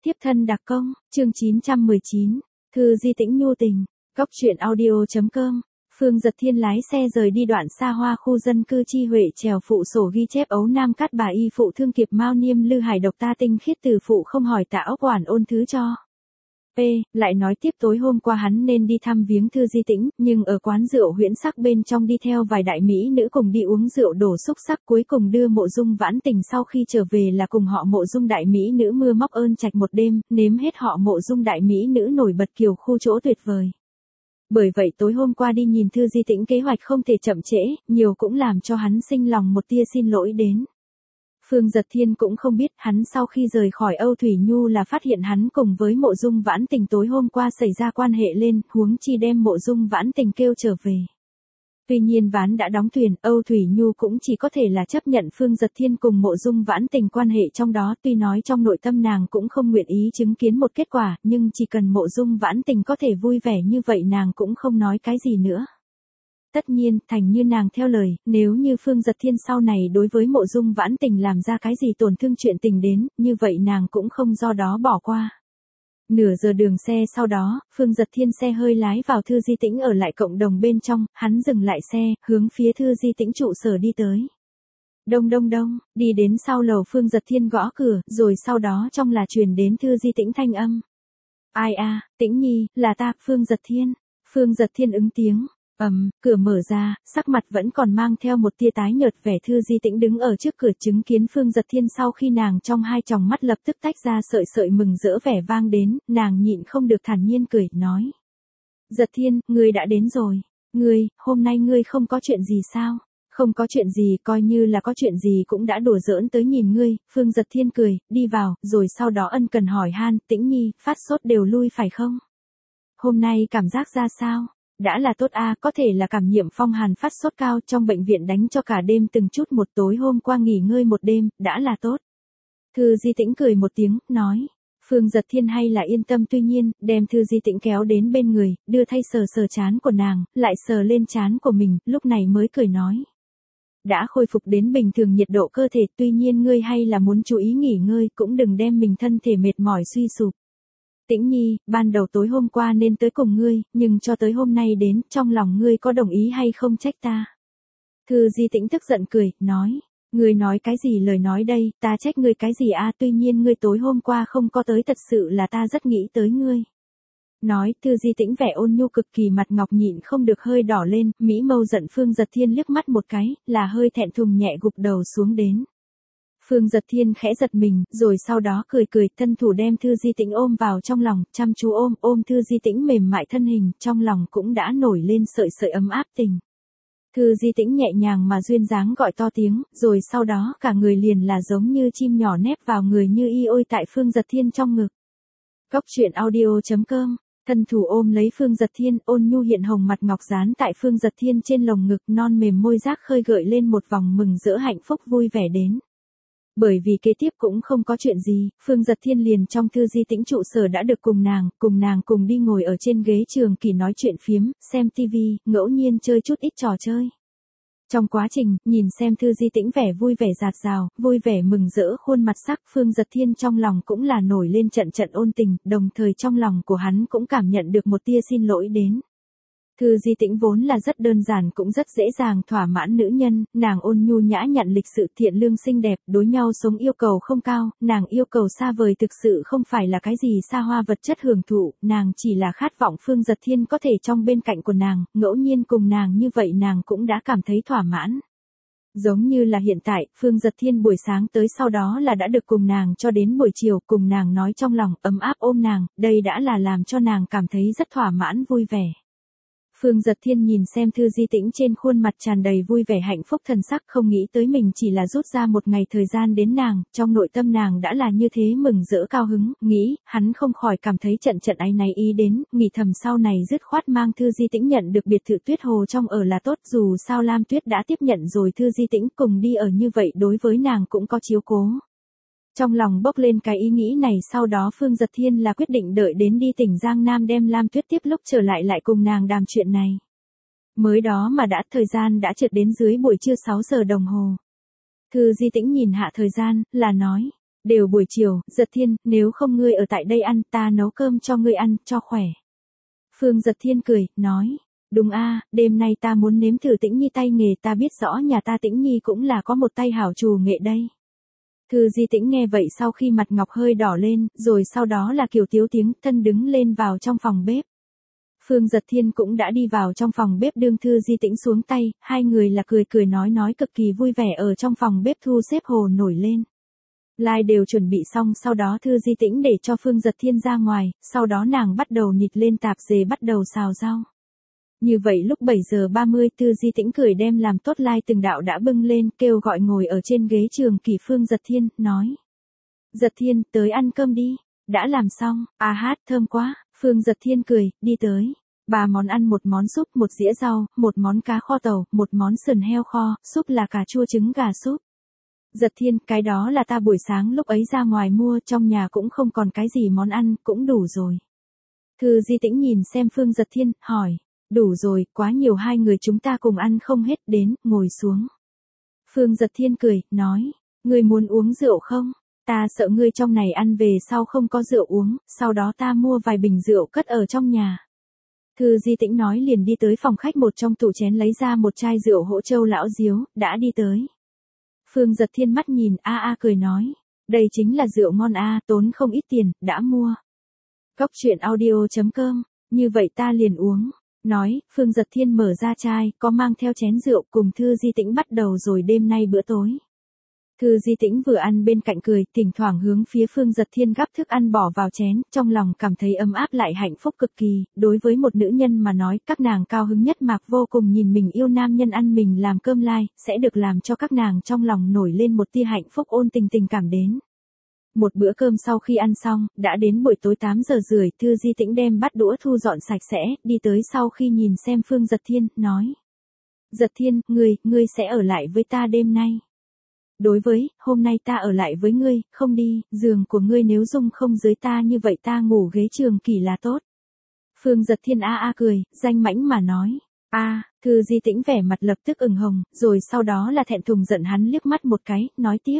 Tiếp thân đặc công, chương 919, Thư Di Tĩnh nhu tình, Cóc truyện audio.com. Phương Dật Thiên lái xe rời đi đoạn xa hoa khu dân cư Chi Huệ trèo phụ sổ ghi chép ấu nam cát bà y phụ thương kiệp mao niêm lư hải độc ta tinh khiết từ phụ không hỏi tạ ốc quản ôn thứ cho. Lại nói tiếp tối hôm qua hắn nên đi thăm viếng Thư Di Tĩnh, nhưng ở quán rượu huyễn sắc bên trong đi theo vài đại mỹ nữ cùng đi uống rượu đổ xúc sắc cuối cùng đưa Mộ Dung Vãn Tình sau khi trở về là cùng họ Mộ Dung đại mỹ nữ mưa móc ơn trạch một đêm, nếm hết họ Mộ Dung đại mỹ nữ nổi bật kiều khu chỗ tuyệt vời. Bởi vậy tối hôm qua đi nhìn Thư Di Tĩnh kế hoạch không thể chậm trễ, nhiều cũng làm cho hắn sinh lòng một tia xin lỗi đến. Phương Dật Thiên cũng không biết hắn sau khi rời khỏi Âu Thủy Nhu là phát hiện hắn cùng với Mộ Dung Vãn Tình tối hôm qua xảy ra quan hệ lên, huống chi đem Mộ Dung Vãn Tình kêu trở về. Tuy nhiên ván đã đóng thuyền, Âu Thủy Nhu cũng chỉ có thể là chấp nhận Phương Dật Thiên cùng Mộ Dung Vãn Tình quan hệ trong đó, tuy nói trong nội tâm nàng cũng không nguyện ý chứng kiến một kết quả, nhưng chỉ cần Mộ Dung Vãn Tình có thể vui vẻ như vậy nàng cũng không nói cái gì nữa. Tất nhiên, thành như nàng theo lời, nếu như Phương Dật Thiên sau này đối với Mộ Dung Vãn Tình làm ra cái gì tổn thương chuyện tình đến, như vậy nàng cũng không do đó bỏ qua. Nửa giờ đường xe sau đó, Phương Dật Thiên xe hơi lái vào Thư Di Tĩnh ở lại cộng đồng bên trong, hắn dừng lại xe, hướng phía Thư Di Tĩnh trụ sở đi tới. Đông đông đông, đi đến sau lầu Phương Dật Thiên gõ cửa, rồi sau đó trong là truyền đến Thư Di Tĩnh thanh âm. Ai a, Tĩnh Nhi, là ta, Phương Dật Thiên. Phương Dật Thiên ứng tiếng. Cửa mở ra, sắc mặt vẫn còn mang theo một tia tái nhợt vẻ Thư Di Tĩnh đứng ở trước cửa chứng kiến Phương Dật Thiên sau khi nàng trong hai tròng mắt lập tức tách ra sợi sợi mừng rỡ vẻ vang đến, nàng nhịn không được thản nhiên cười, nói. Dật Thiên, ngươi đã đến rồi. Hôm nay ngươi không có chuyện gì sao? Không có chuyện gì, coi như là có chuyện gì cũng đã đùa giỡn tới nhìn ngươi, Phương Dật Thiên cười, đi vào, rồi sau đó ân cần hỏi han, Tĩnh Nhi, phát sốt đều lui phải không? Hôm nay cảm giác ra sao? Đã là tốt a, có thể là cảm nhiễm phong hàn phát sốt cao trong bệnh viện đánh cho cả đêm từng chút một tối hôm qua nghỉ ngơi một đêm, đã là tốt. Thư Di Tĩnh cười một tiếng, nói. Phương Dật Thiên hay là yên tâm tuy nhiên, đem Thư Di Tĩnh kéo đến bên người, đưa thay sờ sờ trán của nàng, lại sờ lên trán của mình, lúc này mới cười nói. Đã khôi phục đến bình thường nhiệt độ cơ thể, tuy nhiên ngươi hay là muốn chú ý nghỉ ngơi, cũng đừng đem mình thân thể mệt mỏi suy sụp. Tĩnh Nhi, ban đầu tối hôm qua nên tới cùng ngươi, nhưng cho tới hôm nay đến, trong lòng ngươi có đồng ý hay không trách ta? Thư Di Tĩnh tức giận cười, nói, ngươi nói cái gì lời nói đây, ta trách ngươi cái gì a? Tuy nhiên ngươi tối hôm qua không có tới thật sự là ta rất nghĩ tới ngươi. Nói, Thư Di Tĩnh vẻ ôn nhu cực kỳ mặt ngọc nhịn không được hơi đỏ lên, mỹ mâu giận Phương Dật Thiên liếc mắt một cái, là hơi thẹn thùng nhẹ gục đầu xuống đến. Phương Dật Thiên khẽ giật mình, rồi sau đó cười cười, thân thủ đem Thư Di Tĩnh ôm vào trong lòng, chăm chú ôm Thư Di Tĩnh mềm mại thân hình, trong lòng cũng đã nổi lên sợi sợi ấm áp tình. Thư Di Tĩnh nhẹ nhàng mà duyên dáng gọi to tiếng, rồi sau đó cả người liền là giống như chim nhỏ nép vào người như y ôi tại Phương Dật Thiên trong ngực. Cóc truyện audio.com, thân thủ ôm lấy Phương Dật Thiên, ôn nhu hiện hồng mặt ngọc dán tại Phương Dật Thiên trên lồng ngực, non mềm môi giác khơi gợi lên một vòng mừng rỡ hạnh phúc vui vẻ đến. Bởi vì kế tiếp cũng không có chuyện gì, Phương Dật Thiên liền trong Thư Di Tĩnh trụ sở đã được cùng nàng cùng đi ngồi ở trên ghế trường kỳ nói chuyện phiếm, xem tivi, ngẫu nhiên chơi chút ít trò chơi. Trong quá trình, nhìn xem Thư Di Tĩnh vẻ vui vẻ dạt dào, vui vẻ mừng rỡ khuôn mặt sắc, Phương Dật Thiên trong lòng cũng là nổi lên trận trận ôn tình, đồng thời trong lòng của hắn cũng cảm nhận được một tia xin lỗi đến. Thư Di Tĩnh vốn là rất đơn giản cũng rất dễ dàng thỏa mãn nữ nhân, nàng ôn nhu nhã nhặn lịch sự thiện lương xinh đẹp, đối nhau sống yêu cầu không cao, nàng yêu cầu xa vời thực sự không phải là cái gì xa hoa vật chất hưởng thụ, nàng chỉ là khát vọng Phương Dật Thiên có thể trong bên cạnh của nàng, ngẫu nhiên cùng nàng như vậy nàng cũng đã cảm thấy thỏa mãn. Giống như là hiện tại, Phương Dật Thiên buổi sáng tới sau đó là đã được cùng nàng cho đến buổi chiều, cùng nàng nói trong lòng, ấm áp ôm nàng, đây đã là làm cho nàng cảm thấy rất thỏa mãn vui vẻ. Phương Dật Thiên nhìn xem Thư Di Tĩnh trên khuôn mặt tràn đầy vui vẻ hạnh phúc thần sắc, không nghĩ tới mình chỉ là rút ra một ngày thời gian đến nàng, trong nội tâm nàng đã là như thế mừng rỡ cao hứng, nghĩ, hắn không khỏi cảm thấy trận trận áy náy ý đến, nghĩ thầm sau này dứt khoát mang Thư Di Tĩnh nhận được biệt thự Tuyết Hồ trong ở là tốt, dù sao Lam Tuyết đã tiếp nhận rồi Thư Di Tĩnh cùng đi ở như vậy đối với nàng cũng có chiếu cố. Trong lòng bốc lên cái ý nghĩ này sau đó Phương Dật Thiên là quyết định đợi đến đi tỉnh Giang Nam đem Lam Tuyết tiếp lúc trở lại cùng nàng đàm chuyện này. Mới đó mà thời gian đã trượt đến dưới buổi trưa 6 giờ đồng hồ. Thư Di Tĩnh nhìn hạ thời gian, là nói. Đều buổi chiều, Giật Thiên, nếu không ngươi ở tại đây ăn, ta nấu cơm cho ngươi ăn, cho khỏe. Phương Giật Thiên cười, nói, đúng a, đêm nay ta muốn nếm thử Tĩnh Nhi tay nghề, ta biết rõ nhà ta Tĩnh Nhi cũng là có một tay hảo trù nghệ đây. Thư Di Tĩnh nghe vậy sau khi mặt ngọc hơi đỏ lên, rồi sau đó là kiểu tiếu tiếng, thân đứng lên vào trong phòng bếp. Phương Giật Thiên cũng đã đi vào trong phòng bếp đương Thư Di Tĩnh xuống tay, hai người là cười cười nói cực kỳ vui vẻ ở trong phòng bếp thu xếp hồ nổi lên. Lai đều chuẩn bị xong, sau đó Thư Di Tĩnh để cho Phương Giật Thiên ra ngoài, sau đó nàng bắt đầu nịt lên tạp dề bắt đầu xào rau. Như vậy lúc 7 giờ 30 Thư Di Tĩnh cười đem làm tốt lai từng đạo đã bưng lên, kêu gọi ngồi ở trên ghế trường kỷ Phương Giật Thiên, nói. Giật Thiên, tới ăn cơm đi, đã làm xong, à hát, thơm quá, Phương Giật Thiên cười, đi tới. 3 món ăn, một món súp, một dĩa rau, một món cá kho tàu, một món sườn heo kho, súp là cà chua trứng gà súp. Giật Thiên, cái đó là ta buổi sáng lúc ấy ra ngoài mua, trong nhà cũng không còn cái gì món ăn, cũng đủ rồi. Thư Di Tĩnh nhìn xem Phương Giật Thiên, hỏi, đủ rồi, quá nhiều, hai người chúng ta cùng ăn không hết, đến, ngồi xuống. Phương Giật Thiên cười, nói, ngươi muốn uống rượu không? Ta sợ ngươi trong này ăn về sau không có rượu uống, sau đó ta mua vài bình rượu cất ở trong nhà. Thư Di Tĩnh nói liền đi tới phòng khách, một trong tủ chén lấy ra một chai rượu Hỗ Châu lão diếu, đã đi tới. Phương Giật Thiên mắt nhìn cười nói, đây chính là rượu ngon tốn không ít tiền, đã mua. Góc truyện audio.com, như vậy ta liền uống. Nói, Phương Giật Thiên mở ra chai, có mang theo chén rượu, cùng Thư Di Tĩnh bắt đầu rồi đêm nay bữa tối. Thư Di Tĩnh vừa ăn bên cạnh cười, thỉnh thoảng hướng phía Phương Giật Thiên gắp thức ăn bỏ vào chén, trong lòng cảm thấy ấm áp lại hạnh phúc cực kỳ, đối với một nữ nhân mà nói, các nàng cao hứng nhất mạc vô cùng nhìn mình yêu nam nhân ăn mình làm cơm lai, sẽ được làm cho các nàng trong lòng nổi lên một tia hạnh phúc ôn tình cảm đến. Một bữa cơm sau khi ăn xong, đã đến buổi tối 8 giờ rưỡi, Thư Di Tĩnh đem bát đũa thu dọn sạch sẽ, đi tới sau khi nhìn xem Phương Giật Thiên, nói. Giật Thiên, ngươi sẽ ở lại với ta đêm nay. Đối với, hôm nay ta ở lại với ngươi, không đi, giường của ngươi nếu dung không dưới ta như vậy ta ngủ ghế trường kỷ là tốt. Phương Giật Thiên cười, danh mãnh mà nói. Thư Di Tĩnh vẻ mặt lập tức ửng hồng, rồi sau đó là thẹn thùng giận hắn liếc mắt một cái, nói tiếp.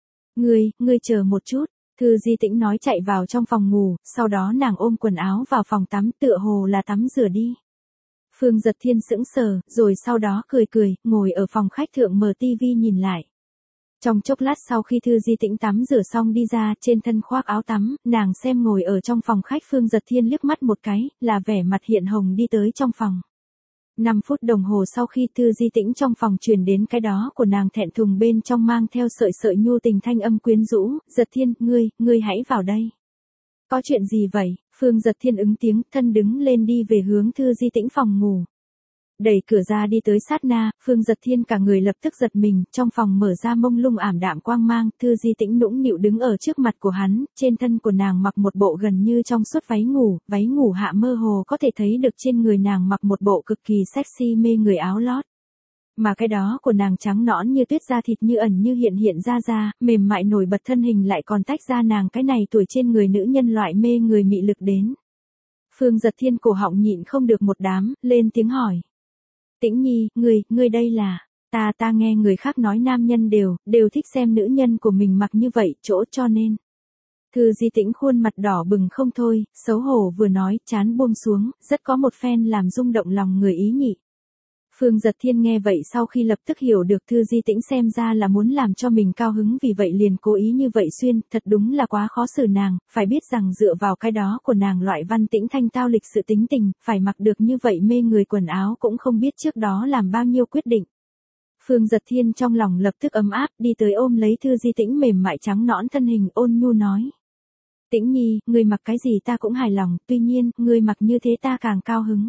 Ngươi chờ một chút. Thư Di Tĩnh nói chạy vào trong phòng ngủ, sau đó nàng ôm quần áo vào phòng tắm tựa hồ là tắm rửa đi. Phương Giật Thiên sững sờ, rồi sau đó cười, ngồi ở phòng khách thượng mở tivi nhìn lại. Trong chốc lát sau khi Thư Di Tĩnh tắm rửa xong đi ra, trên thân khoác áo tắm, nàng xem ngồi ở trong phòng khách Phương Giật Thiên liếc mắt một cái, là vẻ mặt hiện hồng đi tới trong phòng. 5 phút đồng hồ sau khi Thư Di Tĩnh trong phòng truyền đến cái đó của nàng thẹn thùng bên trong mang theo sợi nhu tình thanh âm quyến rũ, Giật Thiên, ngươi hãy vào đây. Có chuyện gì vậy? Phương Giật Thiên ứng tiếng, thân đứng lên đi về hướng Thư Di Tĩnh phòng ngủ. Đẩy cửa ra đi tới sát na, Phương Giật Thiên cả người lập tức giật mình, trong phòng mở ra mông lung ảm đạm quang mang, Thư Di Tĩnh nũng nịu đứng ở trước mặt của hắn, trên thân của nàng mặc một bộ gần như trong suốt váy ngủ hạ mơ hồ có thể thấy được trên người nàng mặc một bộ cực kỳ sexy mê người áo lót. Mà cái đó của nàng trắng nõn như tuyết, da thịt như ẩn như hiện ra, mềm mại nổi bật, thân hình lại còn tách ra nàng cái này tuổi trên người nữ nhân loại mê người mị lực đến. Phương Giật Thiên cổ họng nhịn không được một đám, lên tiếng hỏi. Tĩnh Nhi, ngươi đây là, ta nghe người khác nói nam nhân đều thích xem nữ nhân của mình mặc như vậy, chỗ cho nên. Thư Di Tĩnh khuôn mặt đỏ bừng không thôi, xấu hổ vừa nói, trán buông xuống, rất có một phen làm rung động lòng người ý nhị. Phương Giật Thiên nghe vậy sau khi lập tức hiểu được Thư Di Tĩnh xem ra là muốn làm cho mình cao hứng, vì vậy liền cố ý như vậy xuyên, thật đúng là quá khó xử nàng, phải biết rằng dựa vào cái đó của nàng loại văn tĩnh thanh tao lịch sự tính tình, phải mặc được như vậy mê người quần áo cũng không biết trước đó làm bao nhiêu quyết định. Phương Giật Thiên trong lòng lập tức ấm áp, đi tới ôm lấy Thư Di Tĩnh mềm mại trắng nõn thân hình, ôn nhu nói. Tĩnh Nhi, ngươi mặc cái gì ta cũng hài lòng, tuy nhiên, ngươi mặc như thế ta càng cao hứng.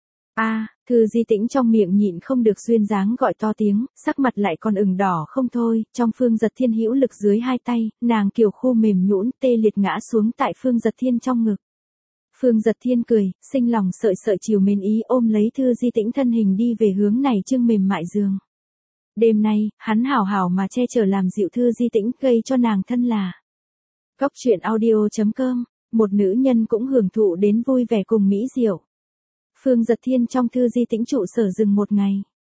Thư Di Tĩnh trong miệng nhịn không được duyên dáng gọi to tiếng, sắc mặt lại còn ửng đỏ không thôi, trong Phương Giật Thiên hữu lực dưới hai tay, nàng kiều khu mềm nhũn tê liệt ngã xuống tại Phương Giật Thiên trong ngực. Phương Giật Thiên cười, sinh lòng sợi chiều mến ý ôm lấy Thư Di Tĩnh thân hình đi về hướng này trưng mềm mại giường. Đêm nay, hắn hảo hảo mà che chở làm dịu Thư Di Tĩnh, gây cho nàng thân là. Góc truyện audio.com, một nữ nhân cũng hưởng thụ đến vui vẻ cùng mỹ diệu. Phương Giật Thiên trong Thư Di Tĩnh trụ sở dừng một ngày.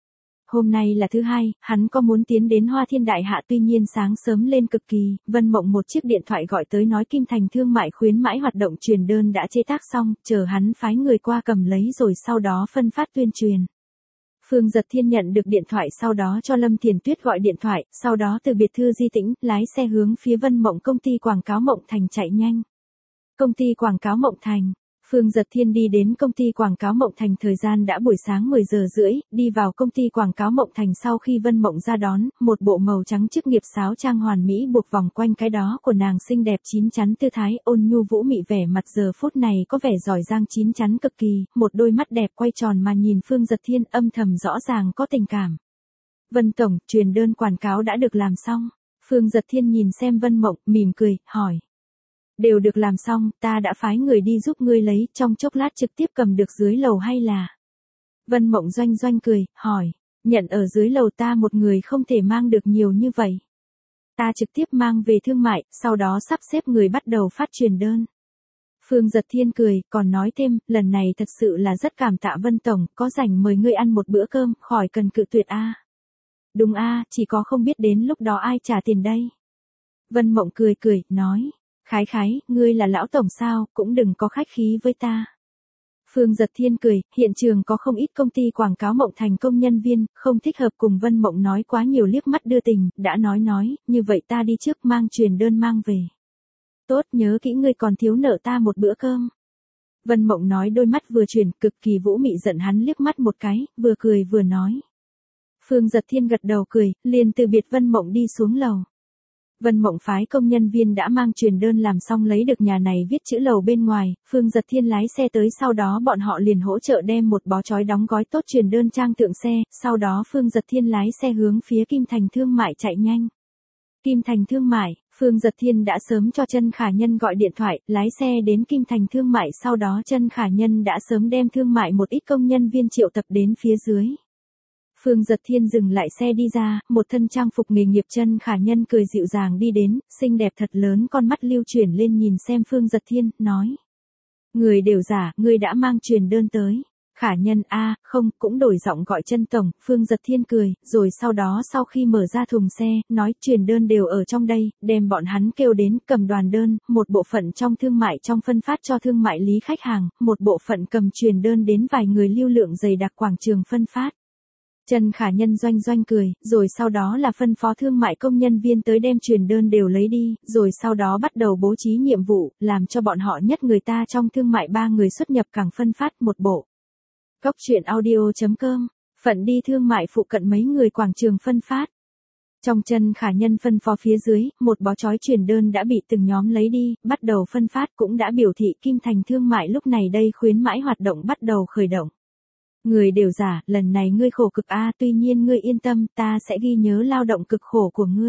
Hôm nay là thứ hai, hắn có muốn tiến đến Hoa Thiên Đại Hạ, tuy nhiên sáng sớm lên cực kỳ, Vân Mộng một chiếc điện thoại gọi tới nói Kim Thành Thương mại khuyến mãi hoạt động truyền đơn đã chế tác xong, chờ hắn phái người qua cầm lấy rồi sau đó phân phát tuyên truyền. Phương Dật Thiên nhận được điện thoại, sau đó cho Lâm Thiền Tuyết gọi điện thoại, sau đó từ biệt thự Di Tĩnh, lái xe hướng phía Vân Mộng công ty quảng cáo Mộng Thành chạy nhanh. Công ty quảng cáo Mộng Thành. Phương Dật Thiên đi đến công ty quảng cáo Mộng Thành thời gian đã buổi sáng 10 giờ rưỡi, đi vào công ty quảng cáo Mộng Thành sau khi Vân Mộng ra đón, một bộ màu trắng chức nghiệp sáo trang hoàn mỹ buộc vòng quanh cái đó của nàng xinh đẹp chín chắn tư thái, ôn nhu vũ mị, vẻ mặt giờ phút này có vẻ giỏi giang chín chắn cực kỳ, một đôi mắt đẹp quay tròn mà nhìn Phương Dật Thiên, âm thầm rõ ràng có tình cảm. Vân tổng, truyền đơn quảng cáo đã được làm xong. Phương Dật Thiên nhìn xem Vân Mộng, mỉm cười, hỏi. Đều được làm xong, ta đã phái người đi giúp ngươi lấy, trong chốc lát trực tiếp cầm được dưới lầu hay là? Vân Mộng doanh doanh cười, hỏi, nhận ở dưới lầu ta một người không thể mang được nhiều như vậy. Ta trực tiếp mang về thương mại, sau đó sắp xếp người bắt đầu phát truyền đơn. Phương Dật Thiên cười, còn nói thêm, lần này thật sự là rất cảm tạ Vân tổng, có rảnh mời ngươi ăn một bữa cơm, khỏi cần cự tuyệt a. Đúng a, chỉ có không biết đến lúc đó ai trả tiền đây. Vân Mộng cười cười, nói. Khái, ngươi là lão tổng sao, cũng đừng có khách khí với ta. Phương Dật Thiên cười, hiện trường có không ít công ty quảng cáo Mộng Thành công nhân viên, không thích hợp cùng Vân Mộng nói quá nhiều, liếc mắt đưa tình, đã nói, như vậy ta đi trước mang truyền đơn mang về. Tốt, nhớ kỹ ngươi còn thiếu nợ ta một bữa cơm. Vân Mộng nói, đôi mắt vừa chuyển, cực kỳ vũ mị, giận hắn liếc mắt một cái, vừa cười vừa nói. Phương Dật Thiên gật đầu cười, liền từ biệt Vân Mộng đi xuống lầu. Vân Mộng phái công nhân viên đã mang truyền đơn làm xong lấy được nhà này viết chữ lầu bên ngoài, Phương Dật Thiên lái xe tới, sau đó bọn họ liền hỗ trợ đem một bó chói đóng gói tốt truyền đơn trang thượng xe, sau đó Phương Dật Thiên lái xe hướng phía Kim Thành Thương mại chạy nhanh. Kim Thành Thương mại, Phương Dật Thiên đã sớm cho Chân Khả Nhân gọi điện thoại, lái xe đến Kim Thành Thương mại, sau đó Chân Khả Nhân đã sớm đem thương mại một ít công nhân viên triệu tập đến phía dưới. Phương Dật Thiên dừng lại xe đi ra, một thân trang phục nghề nghiệp. Chân Khả Nhân cười dịu dàng đi đến, xinh đẹp thật lớn, con mắt lưu chuyển lên nhìn xem Phương Dật Thiên, nói. Người đều giả, ngươi đã mang truyền đơn tới. Khả Nhân a, không, cũng đổi giọng gọi Chân tổng. Phương Dật Thiên cười, rồi sau đó sau khi mở ra thùng xe, nói truyền đơn đều ở trong đây, đem bọn hắn kêu đến, cầm đoàn đơn, một bộ phận trong thương mại trong phân phát cho thương mại lý khách hàng, một bộ phận cầm truyền đơn đến vài người lưu lượng dày đặc quảng trường phân phát. Chân Khả Nhân doanh doanh cười, rồi sau đó là phân phó thương mại công nhân viên tới đem truyền đơn đều lấy đi, rồi sau đó bắt đầu bố trí nhiệm vụ, làm cho bọn họ nhất người ta trong thương mại 3 người xuất nhập cảng phân phát một bộ. Cóc truyện audio.com, phận đi thương mại phụ cận mấy người quảng trường phân phát. Trong Chân Khả Nhân phân phó phía dưới, một bó chói truyền đơn đã bị từng nhóm lấy đi, bắt đầu phân phát, cũng đã biểu thị Kim Thành Thương mại lúc này đây khuyến mãi hoạt động bắt đầu khởi động. Người đều giả, lần này ngươi khổ cực a, tuy nhiên ngươi yên tâm, ta sẽ ghi nhớ lao động cực khổ của ngươi.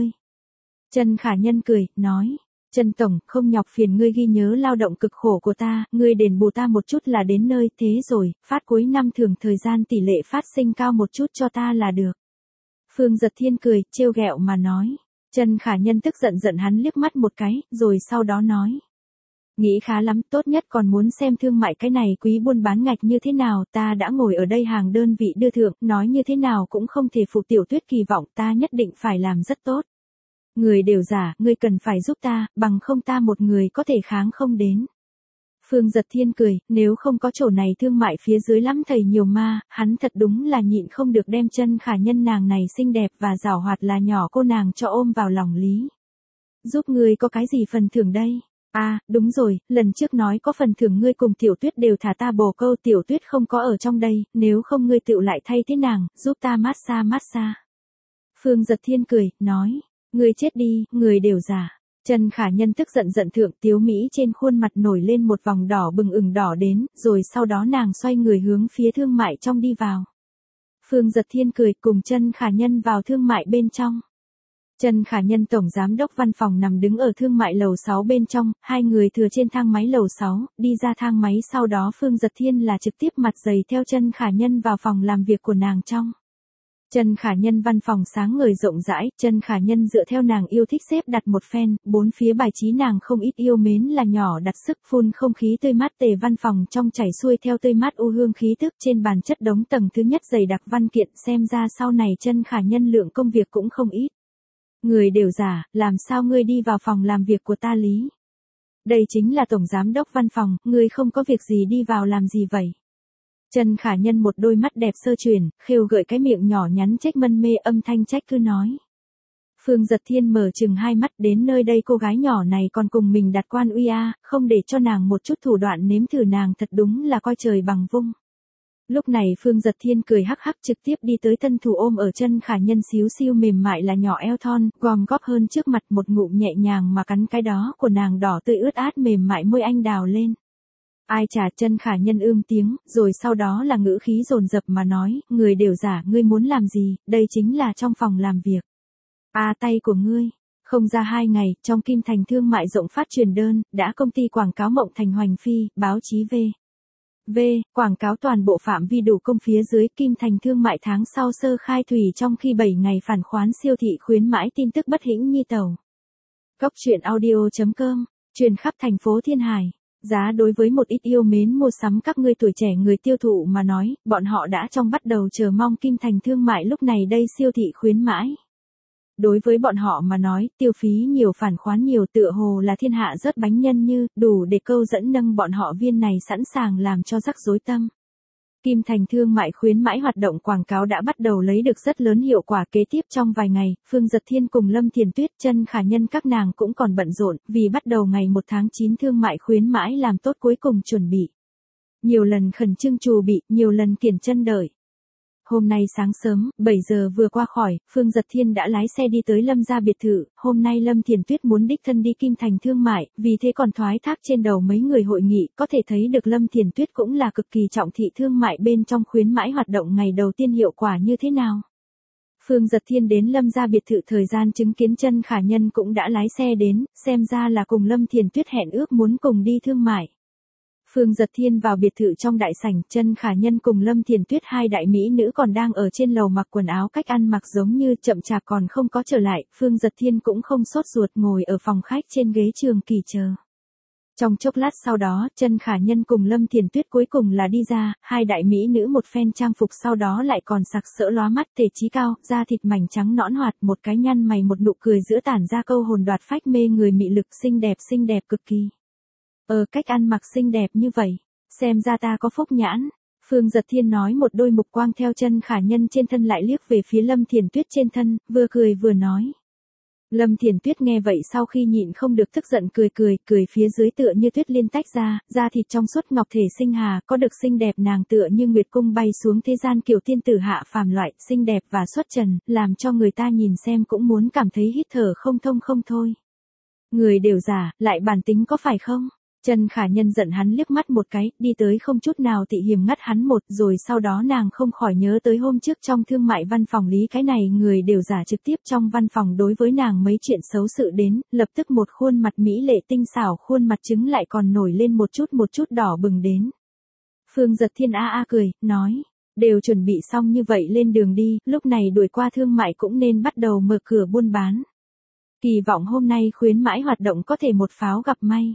Chân Khả Nhân cười, nói, Chân tổng, không nhọc phiền ngươi ghi nhớ lao động cực khổ của ta, ngươi đền bù ta một chút là đến nơi, thế rồi, phát cuối năm thường thời gian tỷ lệ phát sinh cao một chút cho ta là được. Phương Dật Thiên cười, trêu ghẹo mà nói. Chân Khả Nhân tức giận hắn liếc mắt một cái, rồi sau đó nói. Nghĩ khá lắm, tốt nhất còn muốn xem thương mại cái này quý buôn bán ngạch như thế nào, ta đã ngồi ở đây hàng đơn vị đưa thượng, nói như thế nào cũng không thể phụ Tiểu Tuyết kỳ vọng, ta nhất định phải làm rất tốt. Người đều giả, ngươi cần phải giúp ta, bằng không ta một người có thể kháng không đến. Phương Dật Thiên cười, nếu không có chỗ này thương mại phía dưới lắm thầy nhiều ma, hắn thật đúng là nhịn không được đem Chân Khả Nhân nàng này xinh đẹp và giảo hoạt là nhỏ cô nàng cho ôm vào lòng lý. Giúp ngươi có cái gì phần thưởng đây? À, đúng rồi, lần trước nói có phần thưởng ngươi cùng Tiểu Tuyết đều thả ta bồ câu, Tiểu Tuyết không có ở trong đây, nếu không ngươi tựu lại thay thế nàng, giúp ta massage. Phương Dật Thiên cười, nói, ngươi chết đi, người đều giả. Chân Khả Nhân tức giận thượng, tiếu mỹ trên khuôn mặt nổi lên một vòng đỏ bừng ửng đỏ đến, rồi sau đó nàng xoay người hướng phía thương mại trong đi vào. Phương Dật Thiên cười cùng Chân Khả Nhân vào thương mại bên trong. Chân Khả Nhân tổng giám đốc văn phòng nằm đứng ở thương mại lầu 6 bên trong, hai người thừa trên thang máy lầu 6, đi ra thang máy, sau đó Phương Dật Thiên là trực tiếp mặt dày theo Chân Khả Nhân vào phòng làm việc của nàng trong. Trần Khả Nhân văn phòng sáng ngời rộng rãi, Trần Khả Nhân dựa theo nàng yêu thích xếp đặt một phen, bốn phía bài trí nàng không ít yêu mến là nhỏ đặt sức phun không khí tươi mát tề văn phòng trong chảy xuôi theo tươi mát u hương khí tức trên bàn chất đống tầng thứ nhất dày đặc văn kiện xem ra sau này Trần Khả Nhân lượng công việc cũng không ít. Người đều giả, làm sao ngươi đi vào phòng làm việc của ta Lý? Đây chính là tổng giám đốc văn phòng, ngươi không có việc gì đi vào làm gì vậy? Trần Khả Nhân một đôi mắt đẹp sơ chuyển, khêu gợi cái miệng nhỏ nhắn trách mân mê âm thanh trách cứ nói. Phương Giật Thiên mở chừng hai mắt đến nơi đây cô gái nhỏ này còn cùng mình đặt quan uy a, không để cho nàng một chút thủ đoạn nếm thử nàng thật đúng là coi trời bằng vung. Lúc này Phương Giật Thiên cười hắc hắc trực tiếp đi tới tân thủ ôm ở Trần Khả Nhân xíu xiu mềm mại là nhỏ eo thon, gom góp hơn trước mặt một ngụm nhẹ nhàng mà cắn cái đó của nàng đỏ tươi ướt át mềm mại môi anh đào lên. Ai trả Trần Khả Nhân tiếng, rồi sau đó là ngữ khí dồn dập mà nói, người đều giả, ngươi muốn làm gì, đây chính là trong phòng làm việc. Tay của ngươi. Không ra 2 ngày, trong Kim Thành Thương mại rộng phát truyền đơn, đã công ty quảng cáo Mộng Thành Hoành Phi, báo chí quảng cáo toàn bộ phạm vi đủ công phía dưới Kim Thành Thương mại tháng sau sơ khai thủy trong khi 7 ngày phản khoán siêu thị khuyến mãi tin tức bất hĩnh như tàu. Cốc truyện audio.com, truyền khắp thành phố Thiên Hải. Giá đối với một ít yêu mến mua sắm các ngươi tuổi trẻ người tiêu thụ mà nói, bọn họ đã trong bắt đầu chờ mong Kim Thành Thương mại lúc này đây siêu thị khuyến mãi. Đối với bọn họ mà nói, tiêu phí nhiều phản khoán nhiều tựa hồ là thiên hạ rớt bánh nhân như, đủ để câu dẫn nâng bọn họ viên này sẵn sàng làm cho rắc rối tâm. Kim Thành Thương mại khuyến mãi hoạt động quảng cáo đã bắt đầu lấy được rất lớn hiệu quả kế tiếp trong vài ngày, Phương Giật Thiên cùng Lâm Thiền Tuyết Trần Khả Nhân các nàng cũng còn bận rộn, vì bắt đầu ngày 1 tháng 9 thương mại khuyến mãi làm tốt cuối cùng chuẩn bị. Nhiều lần khẩn trương chuẩn bị, nhiều lần kiển chân đợi. Hôm nay sáng sớm, 7 giờ vừa qua khỏi, Phương Giật Thiên đã lái xe đi tới Lâm gia biệt thự, hôm nay Lâm Thiền Tuyết muốn đích thân đi Kim Thành Thương mại, vì thế còn thoái thác trên đầu mấy người hội nghị, có thể thấy được Lâm Thiền Tuyết cũng là cực kỳ trọng thị thương mại bên trong khuyến mãi hoạt động ngày đầu tiên hiệu quả như thế nào. Phương Giật Thiên đến Lâm gia biệt thự thời gian chứng kiến Trần Khả Nhân cũng đã lái xe đến, xem ra là cùng Lâm Thiền Tuyết hẹn ước muốn cùng đi thương mại. Phương Giật Thiên vào biệt thự trong đại sảnh, Trần Khả Nhân cùng Lâm Thiền Tuyết hai đại mỹ nữ còn đang ở trên lầu mặc quần áo cách ăn mặc giống như chậm chạp còn không có trở lại, Phương Giật Thiên cũng không sốt ruột ngồi ở phòng khách trên ghế trường kỳ chờ. Trong chốc lát sau đó, Trần Khả Nhân cùng Lâm Thiền Tuyết cuối cùng là đi ra, hai đại mỹ nữ một phen trang phục sau đó lại còn sặc sỡ lóa mắt thể trí cao, da thịt mảnh trắng nõn hoạt, một cái nhăn mày một nụ cười giữa tản ra câu hồn đoạt phách mê người mị lực xinh đẹp cực kỳ. Cách ăn mặc xinh đẹp như vậy, xem ra ta có phúc nhãn. Phương Giật Thiên nói một đôi mục quang theo Trần Khả Nhân trên thân lại liếc về phía Lâm Thiền Tuyết trên thân, vừa cười vừa nói. Lâm Thiền Tuyết nghe vậy sau khi nhịn không được tức giận cười phía dưới tựa như tuyết liên tách ra, da thịt trong suốt ngọc thể sinh hà, có được xinh đẹp nàng tựa như nguyệt cung bay xuống thế gian kiểu tiên tử hạ phàm loại, xinh đẹp và xuất trần, làm cho người ta nhìn xem cũng muốn cảm thấy hít thở không thông không thôi. Người đều giả, lại bản tính có phải không? Trần Khả Nhân giận hắn liếc mắt một cái, đi tới không chút nào tị hiềm ngắt hắn một, rồi sau đó nàng không khỏi nhớ tới hôm trước trong thương mại văn phòng Lý cái này người đều giả trực tiếp trong văn phòng đối với nàng mấy chuyện xấu sự đến, lập tức một khuôn mặt mỹ lệ tinh xảo khuôn mặt trứng lại còn nổi lên một chút đỏ bừng đến. Phương Giật Thiên a cười, nói, đều chuẩn bị xong như vậy lên đường đi, lúc này đuổi qua thương mại cũng nên bắt đầu mở cửa buôn bán. Kỳ vọng hôm nay khuyến mãi hoạt động có thể một pháo gặp may.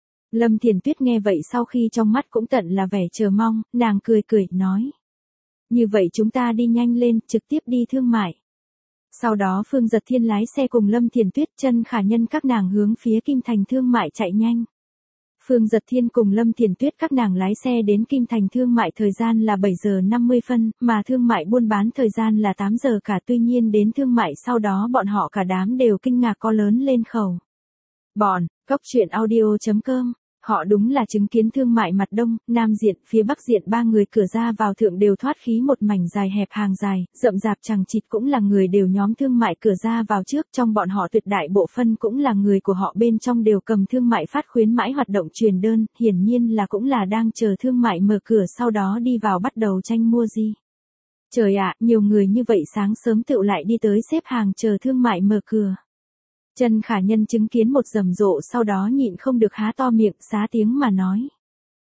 Lâm Thiền Tuyết nghe vậy sau khi trong mắt cũng tận là vẻ chờ mong, nàng cười nói. Như vậy chúng ta đi nhanh lên, trực tiếp đi thương mại. Sau đó Phương Giật Thiên lái xe cùng Lâm Thiền Tuyết Trần Khả Nhân các nàng hướng phía Kim Thành Thương mại chạy nhanh. Phương Giật Thiên cùng Lâm Thiền Tuyết các nàng lái xe đến Kim Thành Thương mại thời gian là 7 giờ 50 phân, mà thương mại buôn bán thời gian là 8 giờ cả tuy nhiên đến thương mại sau đó bọn họ cả đám đều kinh ngạc có lớn lên khẩu. Cốc truyện audio.com, họ đúng là chứng kiến thương mại mặt đông, nam diện, phía bắc diện ba người cửa ra vào thượng đều thoát khí một mảnh dài hẹp hàng dài, rậm rạp chằng chịt cũng là người đều nhóm thương mại cửa ra vào trước, trong bọn họ tuyệt đại bộ phân cũng là người của họ bên trong đều cầm thương mại phát khuyến mãi hoạt động truyền đơn, hiển nhiên là cũng là đang chờ thương mại mở cửa sau đó đi vào bắt đầu tranh mua gì. Trời ạ, nhiều người như vậy sáng sớm tựu lại đi tới xếp hàng chờ thương mại mở cửa. Trần Khả Nhân chứng kiến một rầm rộ sau đó nhịn không được há to miệng xá tiếng mà nói.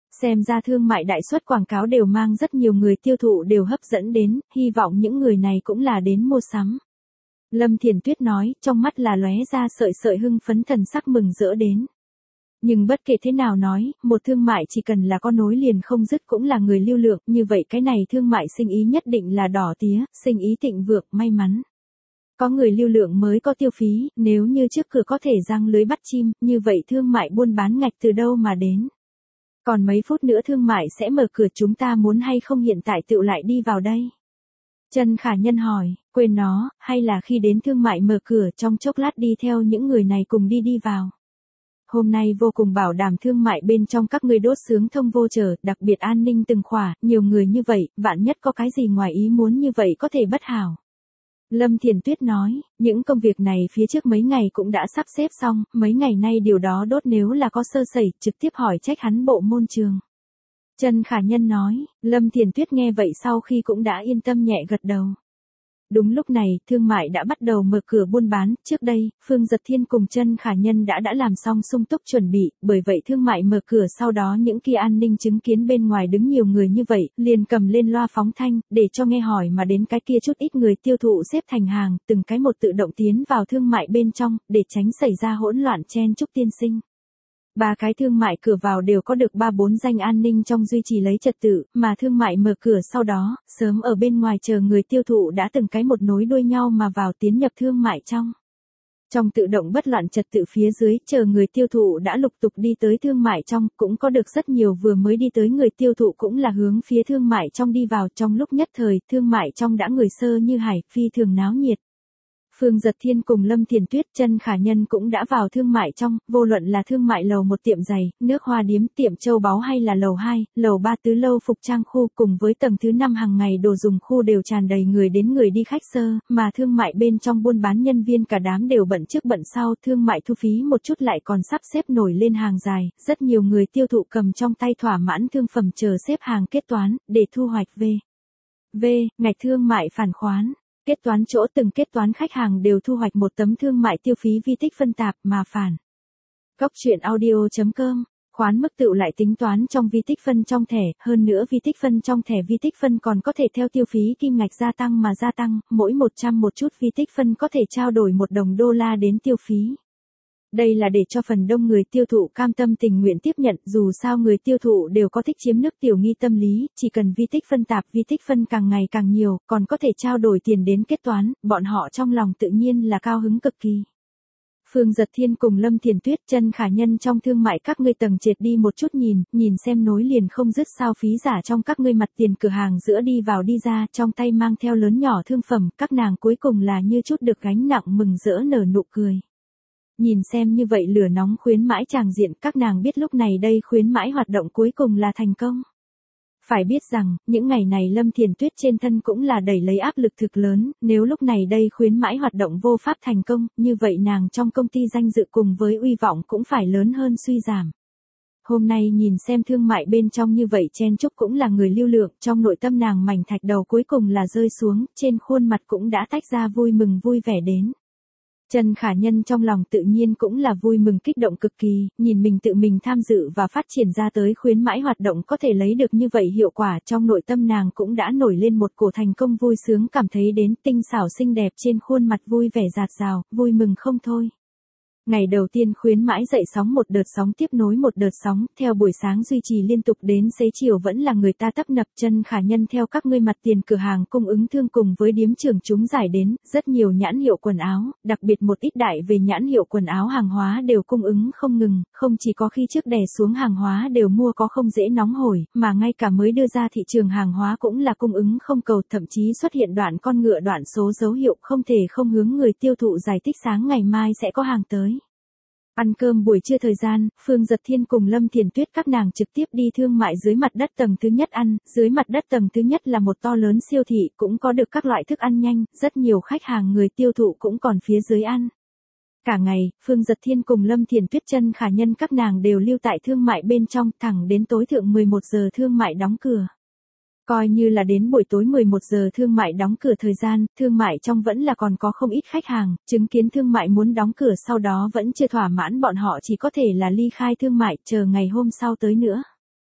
Xem ra thương mại đại suất quảng cáo đều mang rất nhiều người tiêu thụ đều hấp dẫn đến, hy vọng những người này cũng là đến mua sắm. Lâm Thiền Tuyết nói, trong mắt là lóe ra sợi sợi hưng phấn thần sắc mừng rỡ đến. Nhưng bất kể thế nào nói, một thương mại chỉ cần là có nối liền không dứt cũng là người lưu lượng, như vậy cái này thương mại sinh ý nhất định là đỏ tía, sinh ý thịnh vượng, may mắn. Có người lưu lượng mới có tiêu phí, nếu như trước cửa có thể giăng lưới bắt chim, như vậy thương mại buôn bán ngạch từ đâu mà đến. Còn mấy phút nữa thương mại sẽ mở cửa, chúng ta muốn hay không hiện tại tự lại đi vào đây? Trần Khả Nhân hỏi, quên nó, hay là khi đến thương mại mở cửa trong chốc lát đi theo những người này cùng đi vào. Hôm nay vô cùng bảo đảm thương mại bên trong các ngươi đốt sướng thông vô trở, đặc biệt an ninh từng khỏa, nhiều người như vậy, vạn nhất có cái gì ngoài ý muốn như vậy có thể bất hảo. Lâm Thiền Tuyết nói, những công việc này phía trước mấy ngày cũng đã sắp xếp xong, mấy ngày nay điều đó đốt nếu là có sơ sẩy, trực tiếp hỏi trách hắn bộ môn trường. Trần Khả Nhân nói, Lâm Thiền Tuyết nghe vậy sau khi cũng đã yên tâm nhẹ gật đầu. Đúng lúc này, thương mại đã bắt đầu mở cửa buôn bán, trước đây, Phương Dật Thiên cùng Trần Khả Nhân đã làm xong sung túc chuẩn bị, bởi vậy thương mại mở cửa sau đó những kia an ninh chứng kiến bên ngoài đứng nhiều người như vậy, liền cầm lên loa phóng thanh, để cho nghe hỏi mà đến cái kia chút ít người tiêu thụ xếp thành hàng, từng cái một tự động tiến vào thương mại bên trong, để tránh xảy ra hỗn loạn chen chúc tiên sinh. Ba cái thương mại cửa vào đều có được 3-4 danh an ninh trong duy trì lấy trật tự, mà thương mại mở cửa sau đó, sớm ở bên ngoài chờ người tiêu thụ đã từng cái một nối đuôi nhau mà vào tiến nhập thương mại trong. Trong tự động bất loạn trật tự phía dưới, chờ người tiêu thụ đã lục tục đi tới thương mại trong, cũng có được rất nhiều vừa mới đi tới người tiêu thụ cũng là hướng phía thương mại trong đi vào, trong lúc nhất thời, thương mại trong đã người sơ như hải, phi thường náo nhiệt. Phương Dật Thiên cùng Lâm Thiền Tuyết, Trần Khả Nhân cũng đã vào thương mại trong, vô luận là thương mại lầu 1 tiệm giày, nước hoa điếm, tiệm châu báu hay là lầu 2, lầu 3 tứ lâu phục trang khu cùng với tầng thứ 5 hàng ngày đồ dùng khu đều tràn đầy người đến người đi khách sơ, mà thương mại bên trong buôn bán nhân viên cả đám đều bận trước bận sau, thương mại thu phí một chút lại còn sắp xếp nổi lên hàng dài, rất nhiều người tiêu thụ cầm trong tay thỏa mãn thương phẩm chờ xếp hàng kết toán, để thu hoạch ngạch thương mại phản khoán. Kết toán chỗ từng kết toán khách hàng đều thu hoạch một tấm thương mại tiêu phí vi tích phân tạp mà phản. Góc truyện audio.com, khoán mức tự lại tính toán trong vi tích phân trong thẻ, hơn nữa vi tích phân trong thẻ vi tích phân còn có thể theo tiêu phí kim ngạch gia tăng mà gia tăng, mỗi 100 một chút vi tích phân có thể trao đổi $1 đến tiêu phí. Đây là để cho phần đông người tiêu thụ cam tâm tình nguyện tiếp nhận, dù sao người tiêu thụ đều có thích chiếm nước tiểu nghi tâm lý, chỉ cần vi tích phân tạp vi tích phân càng ngày càng nhiều, còn có thể trao đổi tiền đến kết toán, bọn họ trong lòng tự nhiên là cao hứng cực kỳ. Phương Dật Thiên cùng Lâm Thiền Tuyết, Trần Khả Nhân trong thương mại các ngươi tầng trệt đi một chút nhìn xem nối liền không dứt sao phí giả trong các ngươi mặt tiền cửa hàng giữa đi vào đi ra, trong tay mang theo lớn nhỏ thương phẩm, các nàng cuối cùng là như chút được gánh nặng mừng rỡ nở nụ cười. Nhìn xem như vậy lửa nóng khuyến mãi tràng diện, các nàng biết lúc này đây khuyến mãi hoạt động cuối cùng là thành công. Phải biết rằng, những ngày này Lâm Thiền Tuyết trên thân cũng là đẩy lấy áp lực thực lớn, nếu lúc này đây khuyến mãi hoạt động vô pháp thành công, như vậy nàng trong công ty danh dự cùng với uy vọng cũng phải lớn hơn suy giảm. Hôm nay nhìn xem thương mại bên trong như vậy chen chúc cũng là người lưu lượng, trong nội tâm nàng mảnh thạch đầu cuối cùng là rơi xuống, trên khuôn mặt cũng đã tách ra vui mừng vui vẻ đến. Trần Khả Nhân trong lòng tự nhiên cũng là vui mừng kích động cực kỳ, nhìn mình tự mình tham dự và phát triển ra tới khuyến mãi hoạt động có thể lấy được như vậy hiệu quả, trong nội tâm nàng cũng đã nổi lên một cổ thành công vui sướng, cảm thấy đến tinh xảo xinh đẹp trên khuôn mặt vui vẻ rạt rào, vui mừng không thôi. Ngày đầu tiên khuyến mãi dậy sóng một đợt sóng tiếp nối một đợt sóng, theo buổi sáng duy trì liên tục đến xế chiều vẫn là người ta tấp nập. Trần Khả Nhân theo các ngươi mặt tiền cửa hàng cung ứng thương cùng với điếm trưởng chúng giải đến, rất nhiều nhãn hiệu quần áo, đặc biệt một ít đại về nhãn hiệu quần áo hàng hóa đều cung ứng không ngừng, không chỉ có khi trước đè xuống hàng hóa đều mua có không dễ nóng hổi, mà ngay cả mới đưa ra thị trường hàng hóa cũng là cung ứng không cầu, thậm chí xuất hiện đoạn con ngựa đoạn số dấu hiệu không thể không hướng người tiêu thụ giải thích sáng ngày mai sẽ có hàng tới. Ăn cơm buổi trưa thời gian, Phương Dật Thiên cùng Lâm Thiền Tuyết các nàng trực tiếp đi thương mại dưới mặt đất tầng thứ nhất ăn, dưới mặt đất tầng thứ nhất là một to lớn siêu thị, cũng có được các loại thức ăn nhanh, rất nhiều khách hàng người tiêu thụ cũng còn phía dưới ăn. Cả ngày, Phương Dật Thiên cùng Lâm Thiền Tuyết Trần Khả Nhân các nàng đều lưu tại thương mại bên trong, thẳng đến tối thượng 11 giờ thương mại đóng cửa. Coi như là đến buổi tối 11 giờ thương mại đóng cửa thời gian, thương mại trong vẫn là còn có không ít khách hàng, chứng kiến thương mại muốn đóng cửa sau đó vẫn chưa thỏa mãn, bọn họ chỉ có thể là ly khai thương mại, chờ ngày hôm sau tới nữa.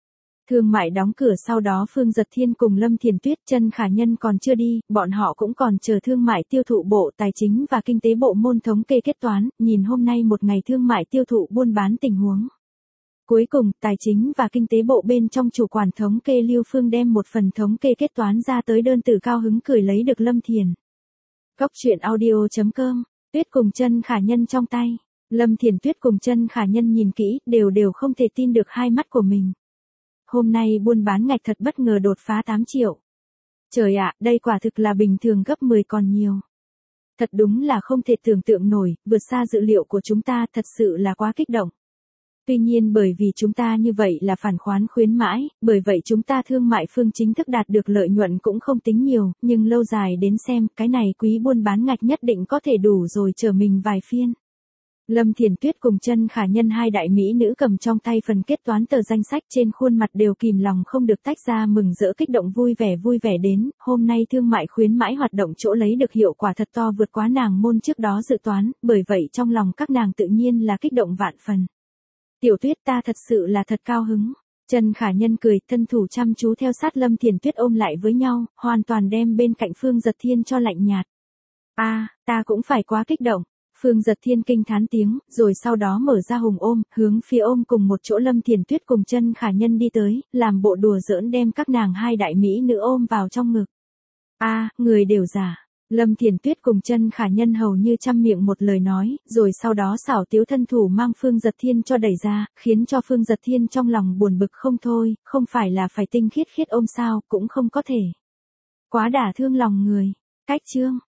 Thương mại đóng cửa sau đó Phương Dật Thiên cùng Lâm Thiền Tuyết, Chân Khả Nhân còn chưa đi, bọn họ cũng còn chờ thương mại tiêu thụ bộ tài chính và kinh tế bộ môn thống kê kết toán, nhìn hôm nay một ngày thương mại tiêu thụ buôn bán tình huống. Cuối cùng, tài chính và kinh tế bộ bên trong chủ quản thống kê Lưu Phương đem một phần thống kê kết toán ra tới, đơn từ cao hứng cười lấy được Lâm Thiền. Góc truyện audio.com, Tuyết cùng Chân Khả Nhân trong tay. Lâm Thiền Tuyết cùng Chân Khả Nhân nhìn kỹ, đều không thể tin được hai mắt của mình. Hôm nay buôn bán ngạch thật bất ngờ đột phá 8 triệu. Trời ạ, đây quả thực là bình thường gấp 10 còn nhiều. Thật đúng là không thể tưởng tượng nổi, vượt xa dự liệu của chúng ta, thật sự là quá kích động. Tuy nhiên bởi vì chúng ta như vậy là phản khoán khuyến mãi, bởi vậy chúng ta thương mại phương chính thức đạt được lợi nhuận cũng không tính nhiều, nhưng lâu dài đến xem, cái này quý buôn bán ngạch nhất định có thể đủ rồi trở mình vài phiên. Lâm Thiền Tuyết cùng Chân Khả Nhân, hai đại mỹ nữ cầm trong tay phần kết toán tờ danh sách, trên khuôn mặt đều kìm lòng không được tách ra mừng rỡ kích động vui vẻ đến, hôm nay thương mại khuyến mãi hoạt động chỗ lấy được hiệu quả thật to vượt quá nàng môn trước đó dự toán, bởi vậy trong lòng các nàng tự nhiên là kích động vạn phần. Tiểu Tuyết, ta thật sự là thật cao hứng. Chân Khả Nhân cười, thân thủ chăm chú theo sát Lâm Thiền Tuyết ôm lại với nhau, hoàn toàn đem bên cạnh Phương Dật Thiên cho lạnh nhạt. Ta cũng phải quá kích động. Phương Dật Thiên kinh thán tiếng, rồi sau đó mở ra hùng ôm, hướng phía ôm cùng một chỗ Lâm Thiền Tuyết cùng Chân Khả Nhân đi tới, làm bộ đùa giỡn đem các nàng hai đại mỹ nữ ôm vào trong ngực. Người đều giả. Lâm Thiền Tuyết cùng Chân Khả Nhân hầu như trăm miệng một lời nói, rồi sau đó xảo tiếu thân thủ mang Phương Dật Thiên cho đẩy ra, khiến cho Phương Dật Thiên trong lòng buồn bực không thôi, không phải là phải tinh khiết ôm sao, cũng không có thể. Quá đả thương lòng người. Cách chương.